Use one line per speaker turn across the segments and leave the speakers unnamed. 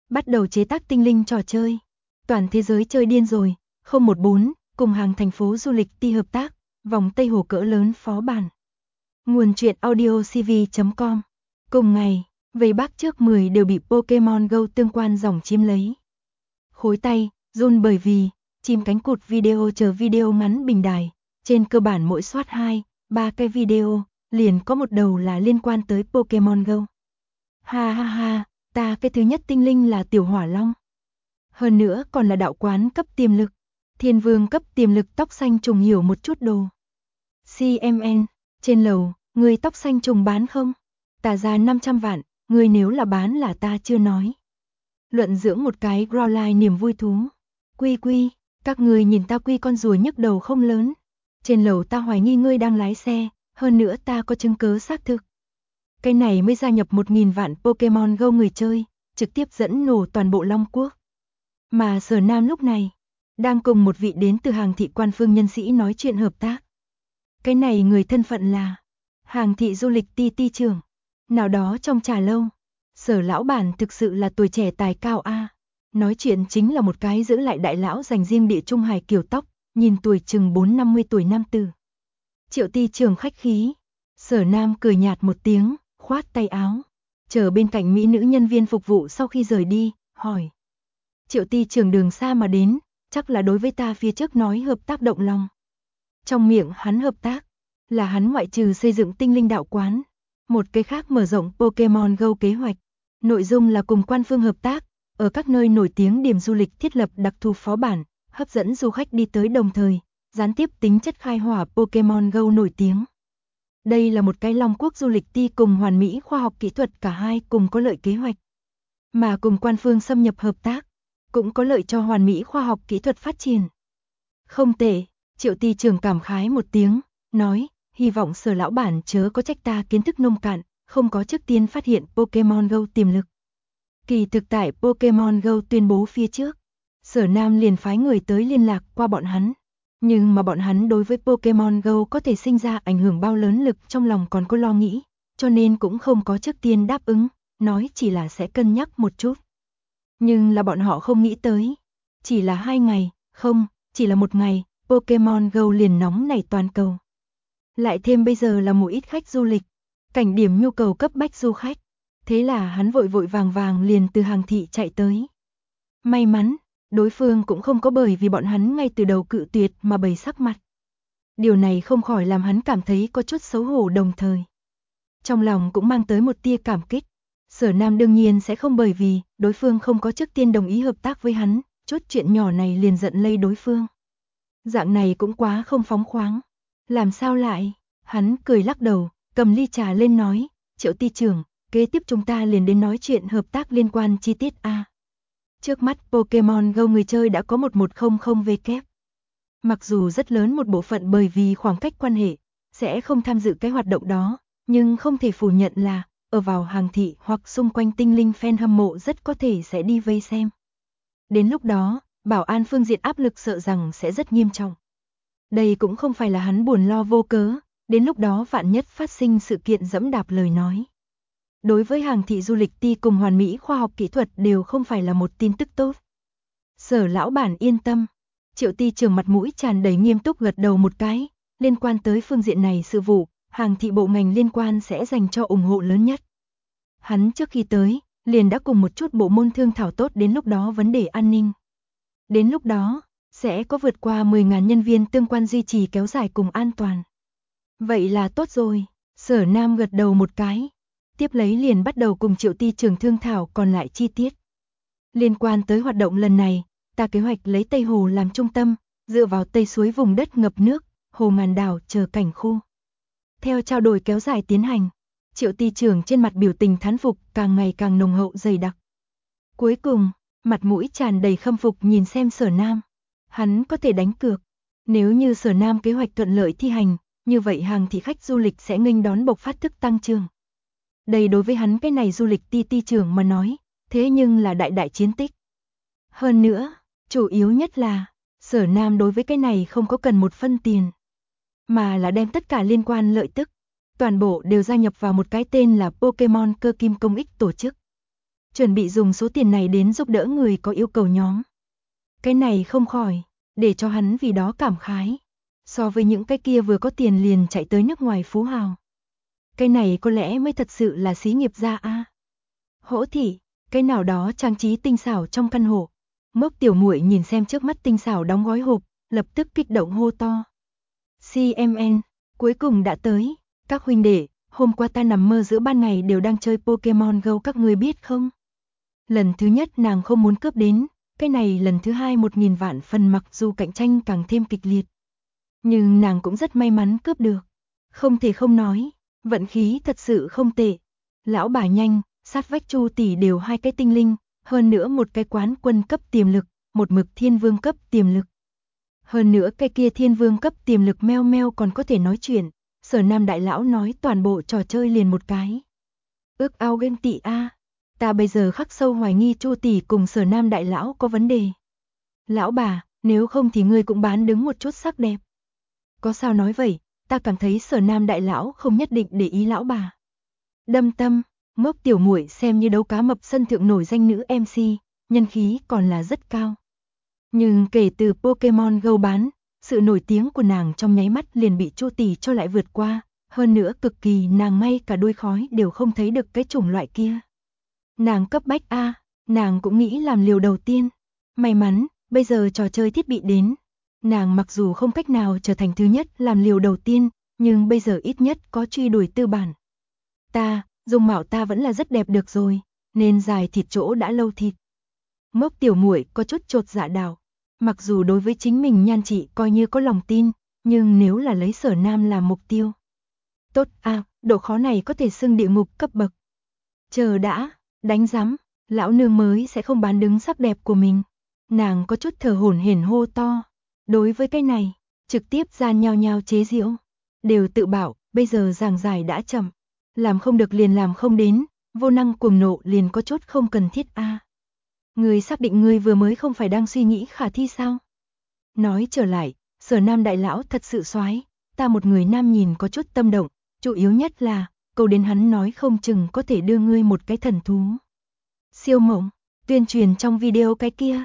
bắt đầu chế tác tinh linh trò chơi. Toàn thế giới chơi điên rồi, 014, cùng hàng thành phố du lịch ti hợp tác, vòng Tây Hồ cỡ lớn phó bản. Nguồn truyện audio cv.com. Cùng ngày, vây Bắc trước 10 đều bị Pokemon Go tương quan dòng chiếm lấy. Khối tay, run bởi vì, chim cánh cụt video chờ video ngắn bình đài, trên cơ bản mỗi soát 2, 3 cái video, liền có một đầu là liên quan tới Pokemon Go. Ha ha ha, ta cái thứ nhất tinh linh là tiểu hỏa long. Hơn nữa còn là đạo quán cấp tiềm lực, thiên vương cấp tiềm lực tóc xanh trùng hiểu một chút đồ. CMN, trên lầu, người tóc xanh trùng bán không? Ta ra 500 vạn, người nếu là bán là ta chưa nói. Luận dưỡng một cái Growlithe niềm vui thú. Quy, các người nhìn ta quy con rùa nhức đầu không lớn. Trên lầu ta hoài nghi ngươi đang lái xe, hơn nữa ta có chứng cứ xác thực. Cái này mới gia nhập 1.000 vạn Pokemon Go người chơi, trực tiếp dẫn nổ toàn bộ Long Quốc. Mà Sở Nam lúc này, đang cùng một vị đến từ hàng thị quan phương nhân sĩ nói chuyện hợp tác. Cái này người thân phận là hàng thị du lịch ti trưởng. Nào đó trong trà lâu, Sở lão bản thực sự là tuổi trẻ tài cao a. Nói chuyện chính là một cái giữ lại đại lão dành riêng địa trung hải kiểu tóc, nhìn tuổi chừng 4-50 tuổi nam tử. Triệu ti trưởng khách khí. Sở Nam cười nhạt một tiếng, khoát tay áo, chờ bên cạnh mỹ nữ nhân viên phục vụ sau khi rời đi, hỏi. Triệu ti trưởng đường xa mà đến, chắc là đối với ta phía trước nói hợp tác động lòng. Trong miệng hắn hợp tác, là hắn ngoại trừ xây dựng tinh linh đạo quán, một cái khác mở rộng Pokemon Go kế hoạch. Nội dung là cùng quan phương hợp tác, ở các nơi nổi tiếng điểm du lịch thiết lập đặc thù phó bản, hấp dẫn du khách đi tới đồng thời, gián tiếp tính chất khai hỏa Pokemon Go nổi tiếng. Đây là một cái Long Quốc du lịch ti cùng hoàn mỹ khoa học kỹ thuật cả hai cùng có lợi kế hoạch. Mà cùng quan phương xâm nhập hợp tác, cũng có lợi cho hoàn mỹ khoa học kỹ thuật phát triển. Không tệ, Triệu ti trưởng cảm khái một tiếng, nói, hy vọng Sở lão bản chớ có trách ta kiến thức nông cạn, không có trước tiên phát hiện Pokemon Go tiềm lực. Kỳ thực tại Pokemon Go tuyên bố phía trước, Sở Nam liền phái người tới liên lạc qua bọn hắn. Nhưng mà bọn hắn đối với Pokemon Go có thể sinh ra ảnh hưởng bao lớn lực trong lòng còn có lo nghĩ, cho nên cũng không có trước tiên đáp ứng, nói chỉ là sẽ cân nhắc một chút. Nhưng là bọn họ không nghĩ tới, chỉ là 2 ngày, không, chỉ là 1 ngày, Pokemon Go liền nóng nảy toàn cầu. Lại thêm bây giờ là một ít khách du lịch, cảnh điểm nhu cầu cấp bách du khách, thế là hắn vội vàng liền từ hàng thị chạy tới. May mắn, đối phương cũng không có bởi vì bọn hắn ngay từ đầu cự tuyệt mà bày sắc mặt. Điều này không khỏi làm hắn cảm thấy có chút xấu hổ đồng thời. Trong lòng cũng mang tới một tia cảm kích. Sở Nam đương nhiên sẽ không bởi vì đối phương không có trước tiên đồng ý hợp tác với hắn, chút chuyện nhỏ này liền giận lây đối phương. Dạng này cũng quá không phóng khoáng. Làm sao lại? Hắn cười lắc đầu, cầm ly trà lên nói, Triệu ti trưởng, kế tiếp chúng ta liền đến nói chuyện hợp tác liên quan chi tiết a. Trước mắt Pokemon Go người chơi đã có 1100W. Mặc dù rất lớn một bộ phận bởi vì khoảng cách quan hệ, sẽ không tham dự cái hoạt động đó, nhưng không thể phủ nhận là, ở vào hàng thị hoặc xung quanh tinh linh fan hâm mộ rất có thể sẽ đi vây xem. Đến lúc đó, bảo an phương diện áp lực sợ rằng sẽ rất nghiêm trọng. Đây cũng không phải là hắn buồn lo vô cớ, đến lúc đó vạn nhất phát sinh sự kiện dẫm đạp lời nói. Đối với hàng thị du lịch ti cùng hoàn mỹ khoa học kỹ thuật đều không phải là một tin tức tốt. Sở lão bản yên tâm. Triệu ti trưởng mặt mũi tràn đầy nghiêm túc gật đầu một cái, liên quan tới phương diện này sự vụ, hàng thị bộ ngành liên quan sẽ dành cho ủng hộ lớn nhất. Hắn trước khi tới, liền đã cùng một chút bộ môn thương thảo tốt đến lúc đó vấn đề an ninh. Đến lúc đó, sẽ có vượt qua 10.000 nhân viên tương quan duy trì kéo dài cùng an toàn. Vậy là tốt rồi, Sở Nam gật đầu một cái. Tiếp lấy liền bắt đầu cùng Triệu ti trưởng thương thảo còn lại chi tiết. Liên quan tới hoạt động lần này, ta kế hoạch lấy Tây Hồ làm trung tâm, dựa vào Tây suối vùng đất ngập nước, hồ ngàn đảo chờ cảnh khu. Theo trao đổi kéo dài tiến hành, Triệu ti trưởng trên mặt biểu tình thán phục càng ngày càng nồng hậu dày đặc. Cuối cùng, mặt mũi tràn đầy khâm phục nhìn xem Sở Nam. Hắn có thể đánh cược, nếu như Sở Nam kế hoạch thuận lợi thi hành, như vậy hàng thị khách du lịch sẽ nghênh đón bộc phát thức tăng trưởng. Đây đối với hắn cái này du lịch ti trưởng mà nói, thế nhưng là đại chiến tích. Hơn nữa, chủ yếu nhất là, Sở Nam đối với cái này không có cần một phân tiền, mà là đem tất cả liên quan lợi tức, toàn bộ đều gia nhập vào một cái tên là Pokemon Cơ Kim Công Ích tổ chức. chuẩn bị dùng số tiền này đến giúp đỡ người có yêu cầu nhóm. Cái này không khỏi để cho hắn vì đó cảm khái. So với những cái kia vừa có tiền liền chạy tới nước ngoài phú hào. Cái này có lẽ mới thật sự là xí nghiệp gia a. Hỗ thị, cái nào đó trang trí tinh xảo trong căn hộ. Mốc tiểu muội nhìn xem trước mắt tinh xảo đóng gói hộp, lập tức kích động hô to. CMN, cuối cùng đã tới. Các huynh đệ, hôm qua ta nằm mơ giữa ban ngày đều đang chơi Pokemon Go các ngươi biết không? Lần thứ nhất nàng không muốn cướp đến, cái này lần thứ hai 1000 vạn phần mặc dù cạnh tranh càng thêm kịch liệt. Nhưng nàng cũng rất may mắn cướp được. Không thể không nói, vận khí thật sự không tệ. Lão bà nhanh, sát vách Chu tỷ đều 2 cái tinh linh, hơn nữa một cái quán quân cấp tiềm lực, một mực thiên vương cấp tiềm lực. Hơn nữa cái kia thiên vương cấp tiềm lực meo meo còn có thể nói chuyện, Sở Nam đại lão nói toàn bộ trò chơi liền một cái. Ước ao ghen tị a, ta bây giờ khắc sâu hoài nghi Chu tỷ cùng Sở Nam đại lão có vấn đề. Lão bà, nếu không thì ngươi cũng bán đứng một chút sắc đẹp. Có sao nói vậy, ta cảm thấy Sở Nam đại lão không nhất định để ý lão bà. Đâm tâm, Mốc tiểu muội xem như đấu cá mập sân thượng nổi danh nữ MC, nhân khí còn là rất cao. Nhưng kể từ Pokemon Go bán, sự nổi tiếng của nàng trong nháy mắt liền bị Chu tỷ cho lại vượt qua, hơn nữa cực kỳ nàng ngay cả đuôi khói đều không thấy được cái chủng loại kia. Nàng cấp bách a, nàng cũng nghĩ làm liều đầu tiên. May mắn, bây giờ trò chơi thiết bị đến. Nàng mặc dù không cách nào trở thành thứ nhất làm liều đầu tiên, nhưng bây giờ ít nhất có truy đuổi tư bản. Ta, dung mạo ta vẫn là rất đẹp được rồi, nên dài thịt chỗ đã lâu thịt. Mốc tiểu muội có chút chột dạ đảo. Mặc dù đối với chính mình nhan trị coi như có lòng tin, nhưng nếu là lấy Sở Nam làm mục tiêu. Tốt a, độ khó này có thể xưng địa ngục cấp bậc. Chờ đã, đánh rắm, lão nương mới sẽ không bán đứng sắc đẹp của mình. Nàng có chút thở hổn hển hô to. Đối với cái này, trực tiếp ra nhao nhao chế giễu. Đều tự bảo, bây giờ giảng giải đã chậm. Làm không được liền làm không đến, vô năng cuồng nộ liền có chút không cần thiết a. Ngươi xác định ngươi vừa mới không phải đang suy nghĩ khả thi sao? Nói trở lại, Sở Nam đại lão thật sự soái, ta một người nam nhìn có chút tâm động, chủ yếu nhất là, câu đến hắn nói không chừng có thể đưa ngươi một cái thần thú. Siêu mộng, tuyên truyền trong video cái kia.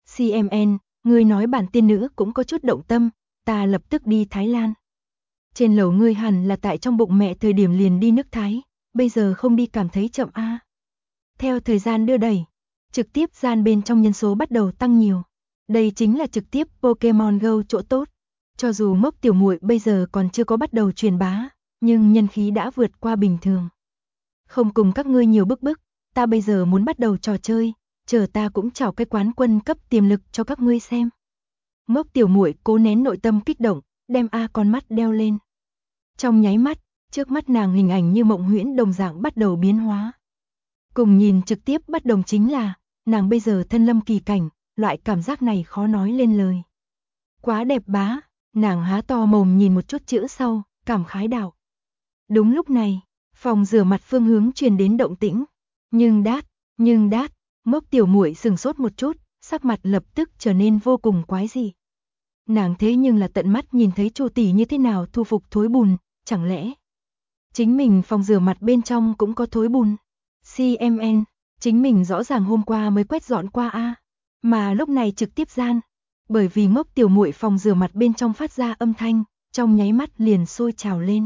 CMN, ngươi nói bản tiên nữ cũng có chút động tâm, ta lập tức đi Thái Lan. Trên lầu ngươi hẳn là tại trong bụng mẹ thời điểm liền đi nước Thái, bây giờ không đi cảm thấy chậm a. Theo thời gian đưa đẩy, trực tiếp gian bên trong nhân số bắt đầu tăng nhiều. Đây chính là trực tiếp Pokemon Go chỗ tốt. Cho dù Mốc tiểu muội bây giờ còn chưa có bắt đầu truyền bá, nhưng nhân khí đã vượt qua bình thường. Không cùng các ngươi nhiều bức, ta bây giờ muốn bắt đầu trò chơi, chờ ta cũng chào cái quán quân cấp tiềm lực cho các ngươi xem. Mốc tiểu muội cố nén nội tâm kích động, đem con mắt đeo lên. Trong nháy mắt, trước mắt nàng hình ảnh như mộng huyễn đồng dạng bắt đầu biến hóa. Cùng nhìn trực tiếp bất đồng chính là, nàng bây giờ thân lâm kỳ cảnh, loại cảm giác này khó nói lên lời. Quá đẹp bá, nàng há to mồm nhìn một chút chữ sau, cảm khái đạo. Đúng lúc này, phòng rửa mặt phương hướng truyền đến động tĩnh. Nhưng đát, Mốc tiểu muội sừng sốt một chút, sắc mặt lập tức trở nên vô cùng quái dị. Nàng thế nhưng là tận mắt nhìn thấy Chu tỷ như thế nào thu phục thối bùn, chẳng lẽ chính mình phòng rửa mặt bên trong cũng có thối bùn? CMN, chính mình rõ ràng hôm qua mới quét dọn qua a, mà lúc này trực tiếp gian, bởi vì Mốc tiểu muội phòng rửa mặt bên trong phát ra âm thanh, trong nháy mắt liền sôi trào lên.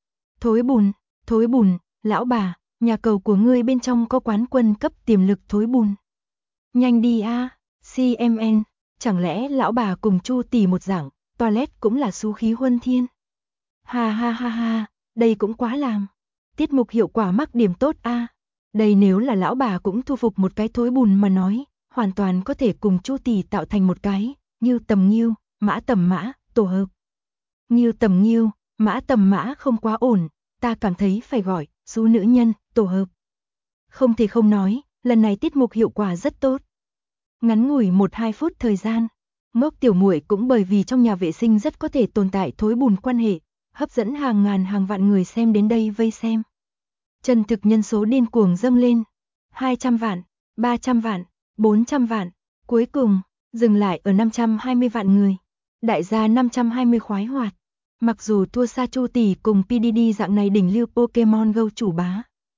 Thối bùn, lão bà, nhà cầu của ngươi bên trong có quán quân cấp tiềm lực thối bùn. Nhanh đi a, CMN, chẳng lẽ lão bà cùng Chu tỷ một dạng, toilet cũng là xú khí huân thiên. Ha ha ha ha, đây cũng quá làm. Tiết mục hiệu quả mắc điểm tốt a. Đây nếu là lão bà cũng thu phục một cái thối bùn mà nói, hoàn toàn có thể cùng Chu tỷ tạo thành một cái, Ngưu tầm Ngưu, Mã tầm Mã, tổ hợp. Ngưu tầm Ngưu, Mã tầm Mã không quá ổn, ta cảm thấy phải gọi, xú nữ nhân, tổ hợp. Không thể không nói, lần này tiết mục hiệu quả rất tốt. Ngắn ngủi 1-2 phút thời gian, Mốc tiểu muội cũng bởi vì trong nhà vệ sinh rất có thể tồn tại thối bùn quan hệ, hấp dẫn hàng ngàn hàng vạn người xem đến đây vây xem. Chân thực nhân số điên cuồng dâng lên, 200 vạn, 300 vạn, 400 vạn, cuối cùng, dừng lại ở 520 vạn người. Đại gia 520 khoái hoạt. Mặc dù thua xa Chu tỷ cùng PDD dạng này đỉnh lưu Pokemon Go chủ bá.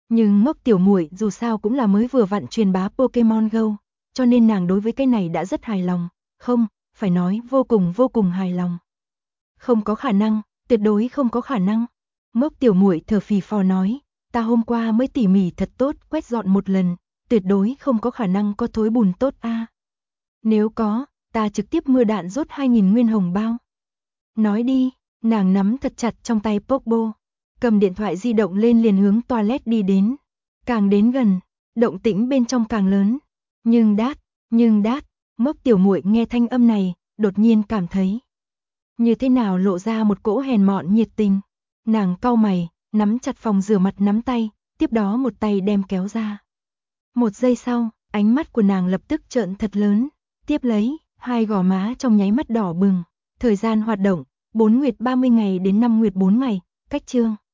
Nhưng Ngốc tiểu muội dù sao cũng là mới vừa vặn truyền bá Pokemon Go, cho nên nàng đối với cái này đã rất hài lòng, không, phải nói vô cùng hài lòng. Không có khả năng, tuyệt đối không có khả năng. Ngốc tiểu muội thở phì phò nói, ta hôm qua mới tỉ mỉ thật tốt quét dọn một lần, tuyệt đối không có khả năng có thối bùn tốt a. Nếu có, ta trực tiếp mưa đạn rốt 2000 nguyên hồng bao. Nói đi, nàng nắm thật chặt trong tay Pokeball, cầm điện thoại di động lên liền hướng toilet đi đến. Càng đến gần, động tĩnh bên trong càng lớn. Nhưng đát, Ngốc tiểu muội nghe thanh âm này, đột nhiên cảm thấy như thế nào lộ ra một cỗ hèn mọn nhiệt tình. Nàng cau mày, nắm chặt phòng rửa mặt nắm tay, tiếp đó một tay đem kéo ra. Một giây sau, ánh mắt của nàng lập tức trợn thật lớn, tiếp lấy, hai gò má trong nháy mắt đỏ bừng. Thời gian hoạt động, 4 nguyệt 30 ngày đến 5 nguyệt 4 ngày, cách chương.